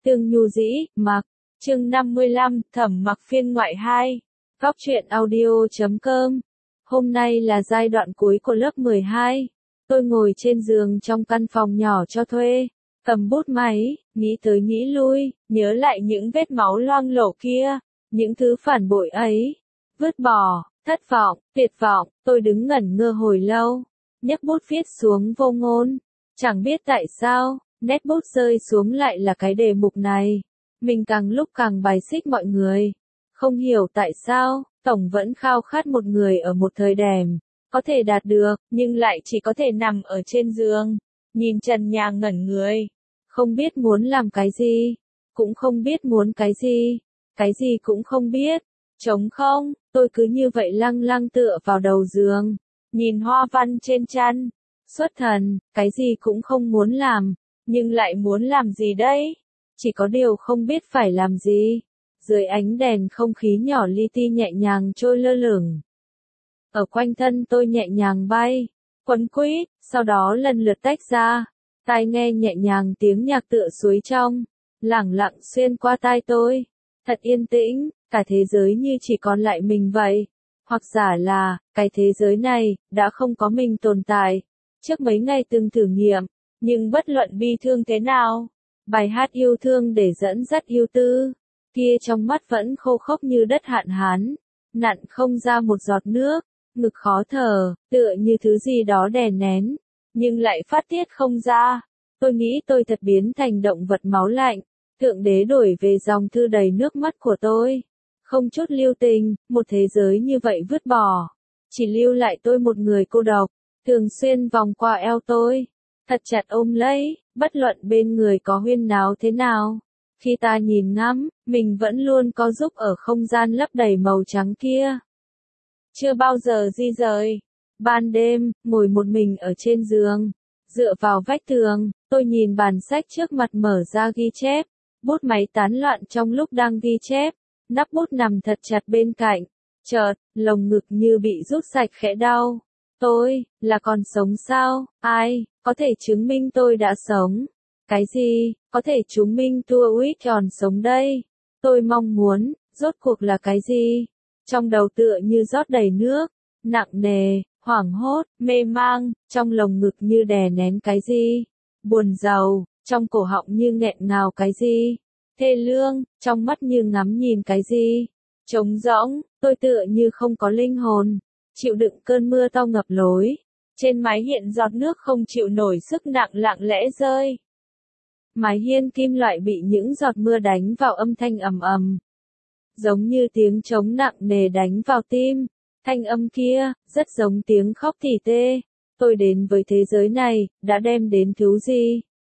Tương Nhu Dĩ, Mặc. Chương 55, Thẩm Mặc phiên ngoại 2. Góc truyện audio.com. Hôm nay là giai đoạn cuối của lớp 12. Tôi ngồi trên giường trong căn phòng nhỏ cho thuê, cầm bút máy, nghĩ tới nghĩ lui, nhớ lại những vết máu loang lổ kia, những thứ phản bội ấy. Vứt bỏ, thất vọng, tuyệt vọng, tôi đứng ngẩn ngơ hồi lâu, nhấc bút viết xuống vô ngôn. Chẳng biết tại sao, nét bút rơi xuống lại là cái đề mục này. Mình càng lúc càng bài xích mọi người. Không hiểu tại sao, Tổng vẫn khao khát một người ở một thời điểm, có thể đạt được, nhưng lại chỉ có thể nằm ở trên giường, nhìn trần nhà ngẩn người. Không biết muốn làm cái gì, cũng không biết muốn cái gì cũng không biết. Trống không, tôi cứ như vậy lăng lăng tựa vào đầu giường, nhìn hoa văn trên chăn. Xuất thần, cái gì cũng không muốn làm, nhưng lại muốn làm gì đây? Chỉ có điều không biết phải làm gì. Dưới ánh đèn không khí nhỏ li ti nhẹ nhàng trôi lơ lửng. Ở quanh thân tôi nhẹ nhàng bay, quấn quýt, sau đó lần lượt tách ra. Tai nghe nhẹ nhàng tiếng nhạc tựa suối trong, lẳng lặng xuyên qua tai tôi. Thật yên tĩnh, cả thế giới như chỉ còn lại mình vậy. Hoặc giả là, cái thế giới này, đã không có mình tồn tại. Trước mấy ngày từng thử nghiệm, nhưng bất luận bi thương thế nào, bài hát yêu thương để dẫn dắt yêu tư, kia trong mắt vẫn khô khốc như đất hạn hán, nặn không ra một giọt nước, ngực khó thở, tựa như thứ gì đó đè nén, nhưng lại phát tiết không ra. Tôi nghĩ tôi thật biến thành động vật máu lạnh, Thượng Đế đổi về dòng thư đầy nước mắt của tôi. Không chút lưu tình, một thế giới như vậy vứt bỏ, chỉ lưu lại tôi một người cô độc, thường xuyên vòng qua eo tôi, thật chặt ôm lấy, bất luận bên người có huyên náo thế nào. Khi ta nhìn ngắm, mình vẫn luôn có giúp ở không gian lấp đầy màu trắng kia. Chưa bao giờ di rời. Ban đêm, ngồi một mình ở trên giường, dựa vào vách tường, tôi nhìn bản sách trước mặt mở ra ghi chép, bút máy tán loạn trong lúc đang ghi chép, nắp bút nằm thật chặt bên cạnh. Chợt, lồng ngực như bị rút sạch khẽ đau. Tôi, là còn sống sao? Ai, có thể chứng minh tôi đã sống? Cái gì, có thể chứng minh tôi còn sống đây? Tôi mong muốn, rốt cuộc là cái gì? Trong đầu tựa như rót đầy nước, nặng nề, hoảng hốt, mê mang, trong lồng ngực như đè nén cái gì? Buồn rầu, trong cổ họng như nghẹn ngào cái gì? Thê lương, trong mắt như ngắm nhìn cái gì? Trống rỗng, tôi tựa như không có linh hồn, chịu đựng cơn mưa to ngập lối. Trên mái hiện giọt nước không chịu nổi sức nặng lặng lẽ rơi. Mái hiên kim loại bị những giọt mưa đánh vào âm thanh ầm ầm. Giống như tiếng trống nặng nề đánh vào tim. Thanh âm kia, rất giống tiếng khóc tỉ tê. Tôi đến với thế giới này, đã đem đến thứ gì?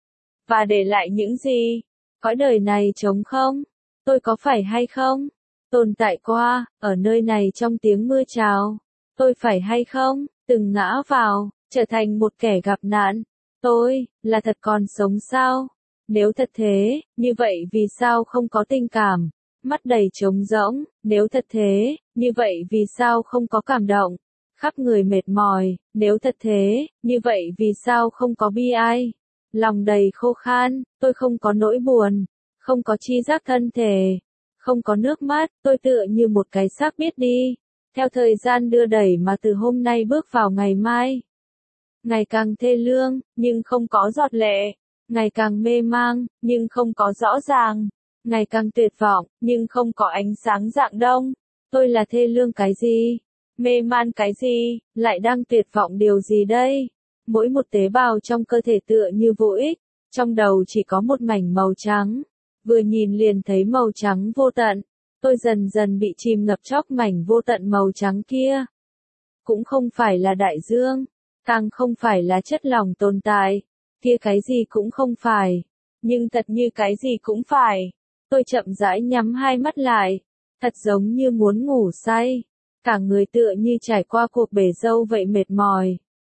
Và để lại những gì? Cõi đời này trống không? Tôi có phải hay không? Tồn tại qua, ở nơi này trong tiếng mưa trào. Tôi phải hay không, từng ngã vào, trở thành một kẻ gặp nạn. Tôi, là thật còn sống sao? Nếu thật thế, như vậy vì sao không có tình cảm? Mắt đầy trống rỗng, nếu thật thế, như vậy vì sao không có cảm động? Khắp người mệt mỏi, nếu thật thế, như vậy vì sao không có bi ai? Lòng đầy khô khan, tôi không có nỗi buồn, không có tri giác thân thể, không có nước mắt, tôi tựa như một cái xác biết đi. Theo thời gian đưa đẩy mà từ hôm nay bước vào ngày mai. Ngày càng thê lương, nhưng không có giọt lệ. Ngày càng mê mang, nhưng không có rõ ràng. Ngày càng tuyệt vọng, nhưng không có ánh sáng rạng đông. Tôi là thê lương cái gì? Mê man cái gì? Lại đang tuyệt vọng điều gì đây? Mỗi một tế bào trong cơ thể tựa như vô ích. Trong đầu chỉ có một mảnh màu trắng. Vừa nhìn liền thấy màu trắng vô tận. Tôi dần dần bị chìm ngập chóc mảnh vô tận màu trắng kia. Cũng không phải là đại dương, càng không phải là chất lỏng tồn tại, kia cái gì cũng không phải, nhưng thật như cái gì cũng phải. Tôi chậm rãi nhắm hai mắt lại, thật giống như muốn ngủ say, cả người tựa như trải qua cuộc bể dâu vậy mệt mỏi.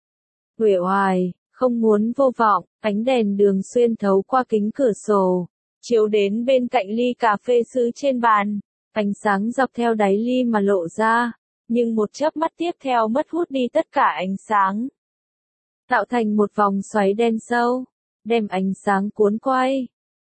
Uể oải, không muốn vô vọng, ánh đèn đường xuyên thấu qua kính cửa sổ, chiếu đến bên cạnh ly cà phê sứ trên bàn. Ánh sáng dọc theo đáy ly mà lộ ra, nhưng một chớp mắt tiếp theo mất hút đi tất cả ánh sáng. Tạo thành một vòng xoáy đen sâu, đem ánh sáng cuốn quay.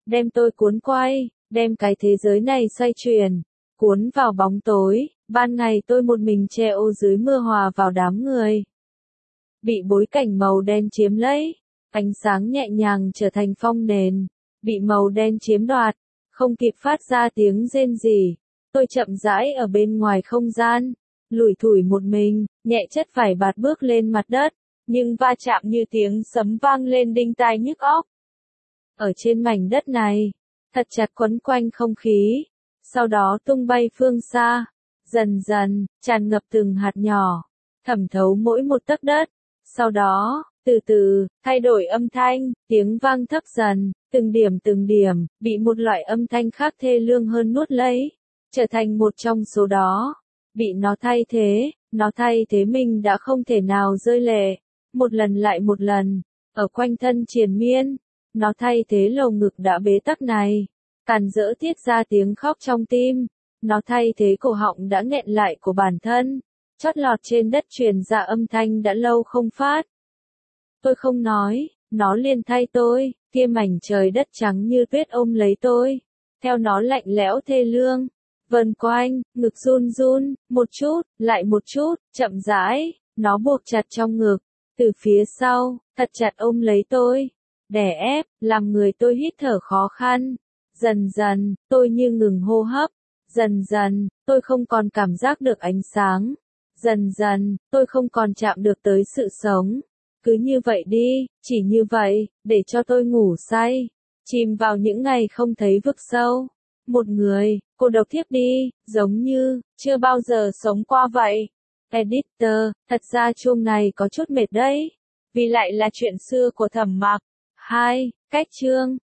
đem tôi cuốn quay, đem cái thế giới này xoay chuyển, cuốn vào bóng tối, ban ngày tôi một mình treo dưới mưa hòa vào đám người. Bị bối cảnh màu đen chiếm lấy, ánh sáng nhẹ nhàng trở thành phong nền, bị màu đen chiếm đoạt, không kịp phát ra tiếng rên rỉ. Tôi chậm rãi ở bên ngoài không gian, lủi thủi một mình, nhẹ chất vải bạt bước lên mặt đất, nhưng va chạm như tiếng sấm vang lên đinh tai nhức óc. Ở trên mảnh đất này, thật chặt quấn quanh không khí, sau đó tung bay phương xa, dần dần, tràn ngập từng hạt nhỏ, thẩm thấu mỗi một tấc đất, sau đó, từ từ, thay đổi âm thanh, tiếng vang thấp dần, từng điểm, bị một loại âm thanh khác thê lương hơn nuốt lấy, trở thành một trong số đó, bị nó thay thế mình đã không thể nào rơi lệ, một lần lại một lần, ở quanh thân triền miên, nó thay thế lồng ngực đã bế tắc này, càn rỡ tiết ra tiếng khóc trong tim, nó thay thế cổ họng đã nghẹn lại của bản thân, chót lọt trên đất truyền ra âm thanh đã lâu không phát. Tôi không nói, nó liền thay tôi, kia mảnh trời đất trắng như tuyết ôm lấy tôi, theo nó lạnh lẽo thê lương, vần quanh, ngực run run, một chút, lại một chút, chậm rãi, nó buộc chặt trong ngực, từ phía sau, thật chặt ôm lấy tôi, đè ép, làm người tôi hít thở khó khăn. Dần dần, tôi như ngừng hô hấp, dần dần, tôi không còn cảm giác được ánh sáng, dần dần, tôi không còn chạm được tới sự sống. Cứ như vậy đi, chỉ như vậy, để cho tôi ngủ say, chìm vào những ngày không thấy vực sâu. Một người, cô độc thiếp đi, giống như, chưa bao giờ sống qua vậy. Editor, thật ra chuông này có chút mệt đấy, vì lại là chuyện xưa của Thẩm Mặc. 2. Cách chương